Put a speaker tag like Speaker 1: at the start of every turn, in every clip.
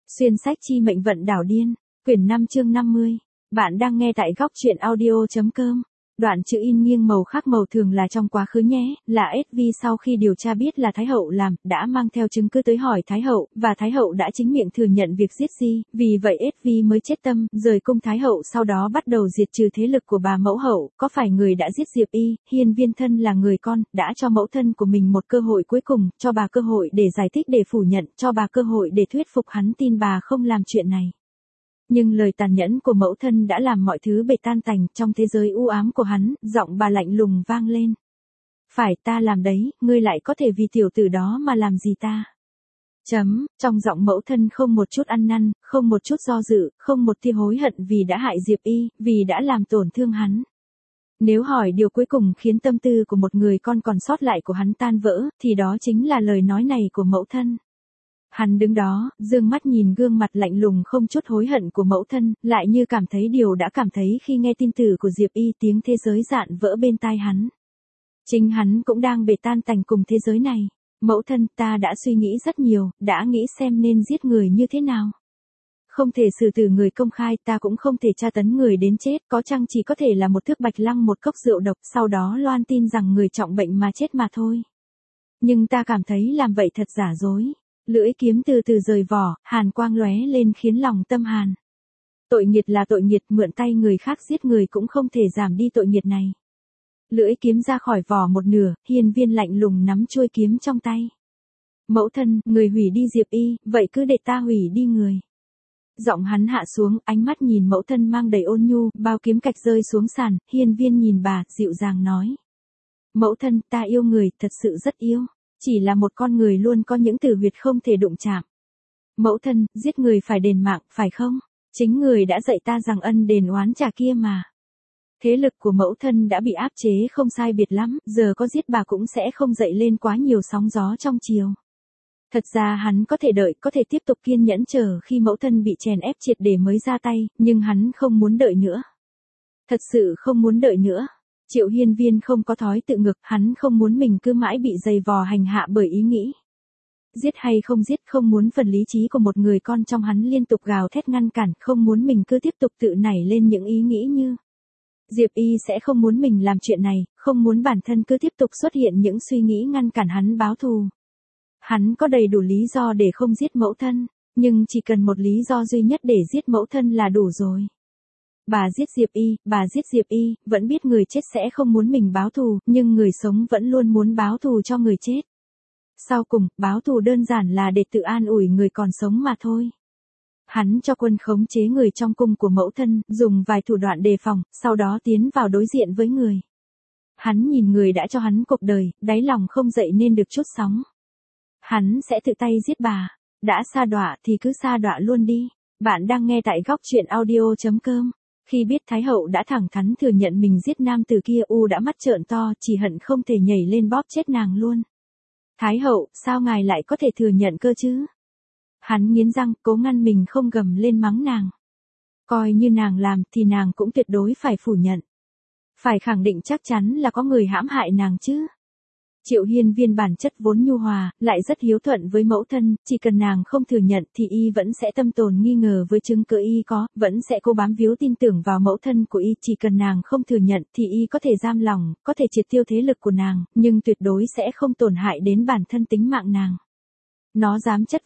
Speaker 1: Xuyên sách chi mệnh vận đảo điên, quyển 5 chương 50. Bạn đang nghe tại góc truyện audio.com. Đoạn chữ in nghiêng màu khác màu thường là trong quá khứ nhé, là SV sau khi điều tra biết là Thái hậu làm, đã mang theo chứng cứ tới hỏi Thái hậu, và Thái hậu đã chính miệng thừa nhận việc giết Di, vì vậy SV mới chết tâm, rời cung Thái hậu sau đó bắt đầu diệt trừ thế lực của bà mẫu hậu, có phải người đã giết Diệp Y, Hiên Viên thân là người con, đã cho mẫu thân của mình một cơ hội cuối cùng, cho bà cơ hội để giải thích để phủ nhận, cho bà cơ hội để thuyết phục hắn tin bà không làm chuyện này. Nhưng lời tàn nhẫn của mẫu thân đã làm mọi thứ bể tan tành trong thế giới u ám của hắn, giọng bà lạnh lùng vang lên. Phải ta làm đấy, ngươi lại có thể vì tiểu tử đó mà làm gì ta? Trong giọng mẫu thân không một chút ăn năn, không một chút do dự, không một tia hối hận vì đã hại Diệp Y, vì đã làm tổn thương hắn. Nếu hỏi điều cuối cùng khiến tâm tư của một người con còn sót lại của hắn tan vỡ, thì đó chính là lời nói này của mẫu thân. Hắn đứng đó, dương mắt nhìn gương mặt lạnh lùng không chút hối hận của mẫu thân, lại như cảm thấy điều đã cảm thấy khi nghe tin tử của Diệp Y, tiếng thế giới dạn vỡ bên tai hắn. Chính hắn cũng đang bể tan tành cùng thế giới này. Mẫu thân, ta đã suy nghĩ rất nhiều, đã nghĩ xem nên giết người như thế nào. Không thể xử tử người công khai, ta cũng không thể tra tấn người đến chết, có chăng chỉ có thể là một thước bạch lăng một cốc rượu độc, sau đó loan tin rằng người trọng bệnh mà chết mà thôi. Nhưng ta cảm thấy làm vậy thật giả dối. Lưỡi kiếm từ từ rời vỏ, hàn quang lóe lên khiến lòng tâm hàn. Tội nghiệt là tội nghiệt, mượn tay người khác giết người cũng không thể giảm đi tội nghiệt này. Lưỡi kiếm ra khỏi vỏ một nửa, Hiên Viên lạnh lùng nắm chuôi kiếm trong tay. Mẫu thân, người hủy đi Diệp Y, vậy cứ để ta hủy đi người. Giọng hắn hạ xuống, ánh mắt nhìn mẫu thân mang đầy ôn nhu, bao kiếm cạch rơi xuống sàn, Hiên Viên nhìn bà, dịu dàng nói. Mẫu thân, ta yêu người, thật sự rất yêu. Chỉ là một con người luôn có những tử huyệt không thể đụng chạm. Mẫu thân, giết người phải đền mạng, phải không? Chính người đã dạy ta rằng ân đền oán trả kia mà. Thế lực của mẫu thân đã bị áp chế không sai biệt lắm, giờ có giết bà cũng sẽ không dậy lên quá nhiều sóng gió trong chiều. Thật ra hắn có thể đợi, có thể tiếp tục kiên nhẫn chờ khi mẫu thân bị chèn ép triệt để mới ra tay, nhưng hắn không muốn đợi nữa. Thật sự không muốn đợi nữa. Triệu Hiên Viên không có thói tự ngược, hắn không muốn mình cứ mãi bị dày vò hành hạ bởi ý nghĩ. Giết hay không giết, không muốn phần lý trí của một người con trong hắn liên tục gào thét ngăn cản, không muốn mình cứ tiếp tục tự nảy lên những ý nghĩ như Diệp Y sẽ không muốn mình làm chuyện này, không muốn bản thân cứ tiếp tục xuất hiện những suy nghĩ ngăn cản hắn báo thù. Hắn có đầy đủ lý do để không giết mẫu thân, nhưng chỉ cần một lý do duy nhất để giết mẫu thân là đủ rồi. Bà giết Diệp Y, vẫn biết người chết sẽ không muốn mình báo thù, nhưng người sống vẫn luôn muốn báo thù cho người chết. Sau cùng, báo thù đơn giản là để tự an ủi người còn sống mà thôi. Hắn cho quân khống chế người trong cung của mẫu thân, dùng vài thủ đoạn đề phòng, sau đó tiến vào đối diện với người. Hắn nhìn người đã cho hắn cuộc đời, đáy lòng không dậy nên được chút sóng. Hắn sẽ tự tay giết bà. Đã sa đọa thì cứ sa đọa luôn đi. Bạn đang nghe tại góc truyện audio.com. Khi biết Thái hậu đã thẳng thắn thừa nhận mình giết nam tử kia, đã mắt trợn to, chỉ hận không thể nhảy lên bóp chết nàng luôn. Thái hậu, sao ngài lại có thể thừa nhận cơ chứ? Hắn nghiến răng, cố ngăn mình không gầm lên mắng nàng. Coi như nàng làm thì nàng cũng tuyệt đối phải phủ nhận. Phải khẳng định chắc chắn là có người hãm hại nàng chứ. Triệu Hiên Viên bản chất vốn nhu hòa, lại rất hiếu thuận với mẫu thân, chỉ cần nàng không thừa nhận thì y vẫn sẽ tâm tồn nghi ngờ với chứng cứ y có, vẫn sẽ cố bám víu tin tưởng vào mẫu thân của y, chỉ cần nàng không thừa nhận thì y có thể giam lòng, có thể triệt tiêu thế lực của nàng, nhưng tuyệt đối sẽ không tổn hại đến bản thân tính mạng nàng. Nó dám chất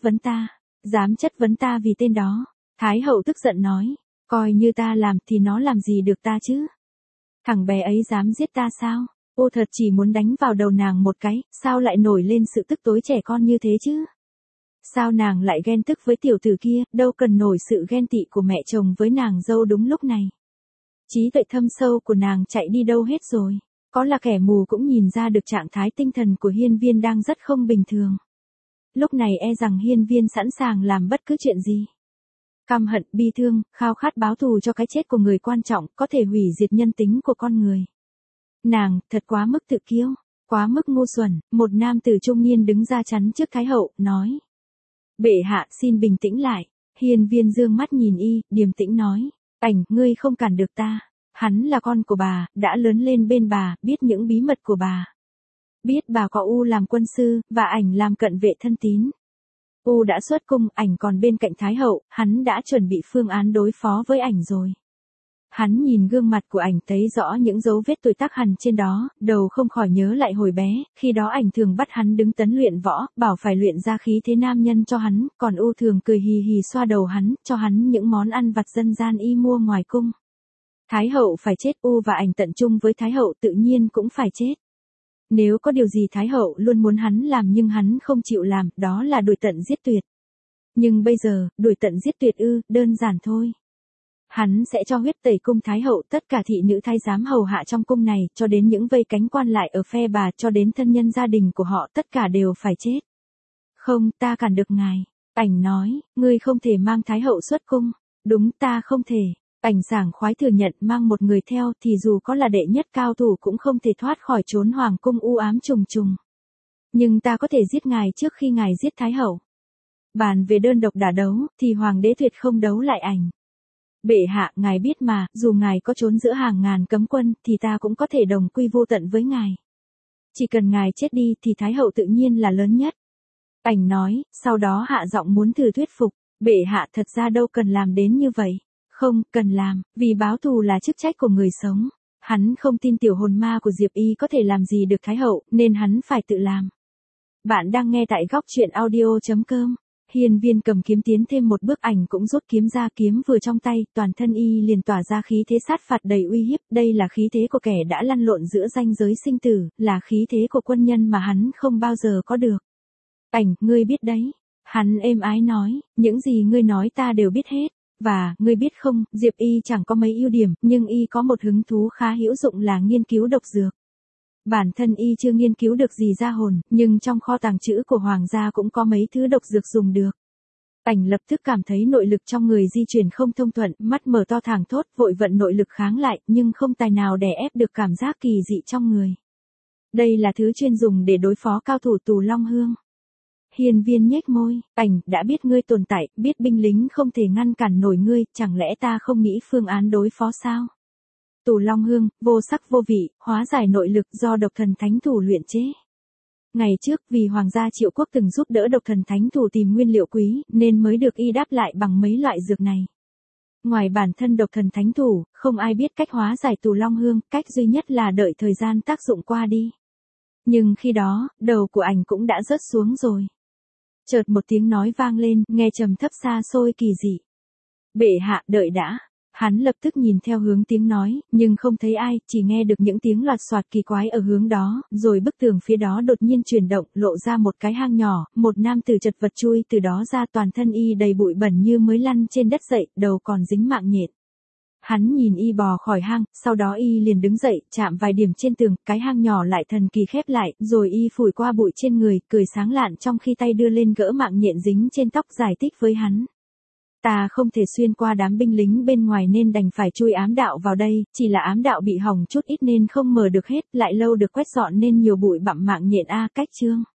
Speaker 1: vấn ta vì tên đó. Thái hậu tức giận nói, coi như ta làm thì nó làm gì được ta chứ? Thằng bé ấy dám giết ta sao? Thật chỉ muốn đánh vào đầu nàng một cái, sao lại nổi lên sự tức tối trẻ con như thế chứ? Sao nàng lại ghen tức với tiểu tử kia, đâu cần nổi sự ghen tị của mẹ chồng với nàng dâu đúng lúc này. Trí tuệ thâm sâu của nàng chạy đi đâu hết rồi, có là kẻ mù cũng nhìn ra được trạng thái tinh thần của Hiên Viên đang rất không bình thường. Lúc này e rằng Hiên Viên sẵn sàng làm bất cứ chuyện gì. Căm hận, bi thương, khao khát báo thù cho cái chết của người quan trọng, có thể hủy diệt nhân tính của con người. Nàng, thật quá mức tự kiêu, quá mức ngu xuẩn, một nam tử trung niên đứng ra chắn trước Thái hậu, nói. Bệ hạ xin bình tĩnh lại. Hiên Viên dương mắt nhìn y, điềm tĩnh nói. Ngươi không cản được ta. Hắn là con của bà, đã lớn lên bên bà, biết những bí mật của bà. Biết bà có làm quân sư, và làm cận vệ thân tín. U đã xuất cung, ảnh còn bên cạnh Thái hậu, hắn đã chuẩn bị phương án đối phó với ảnh rồi. Hắn nhìn gương mặt của ảnh thấy rõ những dấu vết tuổi tác hằn trên đó, đầu không khỏi nhớ lại hồi bé, khi đó ảnh thường bắt hắn đứng tấn luyện võ, bảo phải luyện ra khí thế nam nhân cho hắn, còn U thường cười hì hì xoa đầu hắn, cho hắn những món ăn vặt dân gian y mua ngoài cung. Thái hậu phải chết, U và ảnh tận chung với Thái hậu tự nhiên cũng phải chết. Nếu có điều gì Thái hậu luôn muốn hắn làm nhưng hắn không chịu làm, đó là đuổi tận giết tuyệt. Nhưng bây giờ, đuổi tận giết tuyệt đơn giản thôi. Hắn sẽ cho huyết tẩy cung Thái hậu, tất cả thị nữ thái giám hầu hạ trong cung này, cho đến những vây cánh quan lại ở phe bà, cho đến thân nhân gia đình của họ, tất cả đều phải chết. Không, ta cản được ngài. Ảnh nói, ngươi không thể mang Thái hậu xuất cung. Đúng, ta không thể. Ảnh sảng khoái thừa nhận, mang một người theo thì dù có là đệ nhất cao thủ cũng không thể thoát khỏi chốn hoàng cung u ám trùng trùng. Nhưng ta có thể giết ngài trước khi ngài giết Thái hậu. Bàn về đơn độc đả đấu, thì hoàng đế tuyệt không đấu lại ảnh. Bệ hạ, ngài biết mà, dù ngài có trốn giữa hàng ngàn cấm quân, thì ta cũng có thể đồng quy vô tận với ngài. Chỉ cần ngài chết đi, thì Thái hậu tự nhiên là lớn nhất. Ảnh nói, sau đó hạ giọng muốn thử thuyết phục. Bệ hạ, thật ra đâu cần làm đến như vậy. Không, cần làm, vì báo thù là chức trách của người sống. Hắn không tin tiểu hồn ma của Diệp Y có thể làm gì được Thái hậu, nên hắn phải tự làm. Bạn đang nghe tại góc truyện audio.com. Hiên Viên cầm kiếm tiến thêm một bước, ảnh cũng rút kiếm ra, kiếm vừa trong tay, toàn thân y liền tỏa ra khí thế sát phạt đầy uy hiếp, đây là khí thế của kẻ đã lăn lộn giữa ranh giới sinh tử, là khí thế của quân nhân mà hắn không bao giờ có được. Ảnh, ngươi biết đấy. Hắn êm ái nói, những gì ngươi nói ta đều biết hết. Và, ngươi biết không, Diệp Y chẳng có mấy ưu điểm, nhưng y có một hứng thú khá hữu dụng là nghiên cứu độc dược. Bản thân y chưa nghiên cứu được gì ra hồn, nhưng trong kho tàng trữ của hoàng gia cũng có mấy thứ độc dược dùng được. Ảnh lập tức cảm thấy nội lực trong người di chuyển không thông thuận, mắt mở to thảng thốt, vội vận nội lực kháng lại, nhưng không tài nào đè ép được cảm giác kỳ dị trong người. Đây là thứ chuyên dùng để đối phó cao thủ Tù Long Hương. Hiên Viên nhếch môi, ảnh, đã biết ngươi tồn tại, biết binh lính không thể ngăn cản nổi ngươi, chẳng lẽ ta không nghĩ phương án đối phó sao? Tù Long Hương, vô sắc vô vị, hóa giải nội lực do độc thần thánh thủ luyện chế. Ngày trước, vì hoàng gia Triệu Quốc từng giúp đỡ độc thần thánh thủ tìm nguyên liệu quý, nên mới được y đáp lại bằng mấy loại dược này. Ngoài bản thân độc thần thánh thủ, không ai biết cách hóa giải Tù Long Hương, cách duy nhất là đợi thời gian tác dụng qua đi. Nhưng khi đó, đầu của ảnh cũng đã rớt xuống rồi. Chợt một tiếng nói vang lên, nghe trầm thấp xa xôi kỳ dị. Bệ hạ, đợi đã. Hắn lập tức nhìn theo hướng tiếng nói, nhưng không thấy ai, chỉ nghe được những tiếng loạt soạt kỳ quái ở hướng đó, rồi bức tường phía đó đột nhiên chuyển động, lộ ra một cái hang nhỏ, một nam tử chật vật chui từ đó ra, toàn thân y đầy bụi bẩn như mới lăn trên đất dậy, đầu còn dính mạng nhện. Hắn nhìn y bò khỏi hang, sau đó y liền đứng dậy, chạm vài điểm trên tường, cái hang nhỏ lại thần kỳ khép lại, rồi y phủi qua bụi trên người, cười sáng lạn trong khi tay đưa lên gỡ mạng nhện dính trên tóc, giải thích với hắn. Ta không thể xuyên qua đám binh lính bên ngoài nên đành phải chui ám đạo vào đây, chỉ là ám đạo bị hỏng chút ít nên không mở được hết, lại lâu được quét dọn nên nhiều bụi bặm mạng nhện cách chương.